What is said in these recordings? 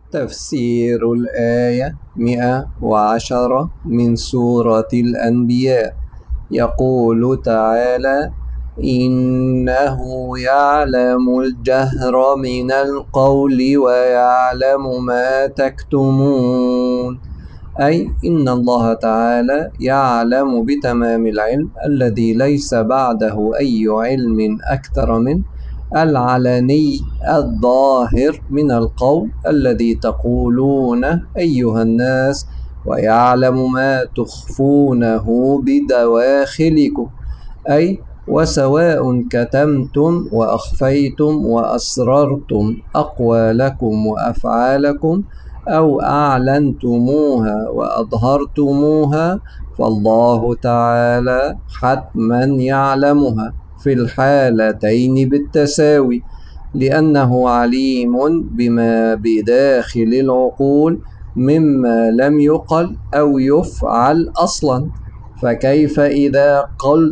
تفسير الآية 110 من سورة الأنبياء. يقول تعالى: إنه يعلم الجهر من القول ويعلم ما تكتمون. أي إن الله تعالى يعلم بتمام العلم الذي ليس بعده أي علم أكثر منه، العلني الظاهر من القول الذي تقولونه أيها الناس، ويعلم ما تخفونه بدواخلكم، أي وسواء كتمتم وأخفيتم وأسررتم أقوالكم وأفعالكم أو أعلنتموها وأظهرتموها، فالله تعالى حتما يعلمها في الحالتين بالتساوي، لأنه عليم بما بداخل العقول مما لم يقل أو يفعل أصلا، فكيف إذا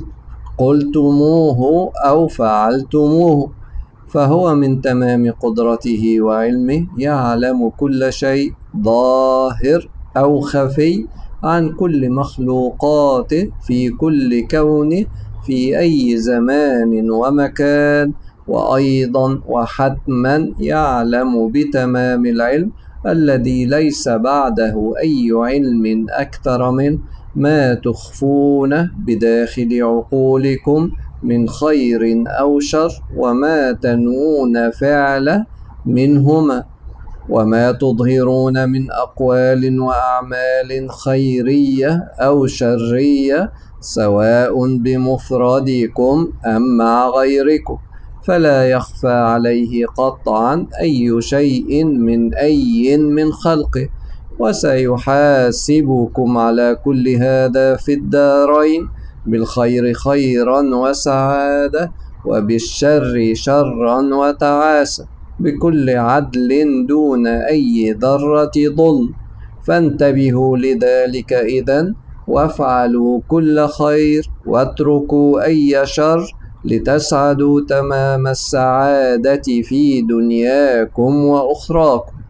قلتموه أو فعلتموه؟ فهو من تمام قدرته وعلمه يعلم كل شيء ظاهر أو خفي عن كل مخلوقاته في كل كونه في أي زمان ومكان، وأيضا وحتما يعلم بتمام العلم الذي ليس بعده أي علم أكثر منه ما تخفونه بداخل عقولكم من خير أو شر، وما تنوون فعله منهما، وما تظهرون من أقوال وأعمال خيرية أو شرية، سواء بمفردكم أم مع غيركم، فلا يخفى عليه قطعا أي شيء من خلقه، وسيحاسبكم على كل هذا في الدارين، بالخير خيرا وسعادة، وبالشر شرا وتعاسة، بكل عدل دون أي ذرة ظلم. فانتبهوا لذلك إذن، وافعلوا كل خير واتركوا أي شر، لتسعدوا تمام السعادة في دنياكم وأخراكم.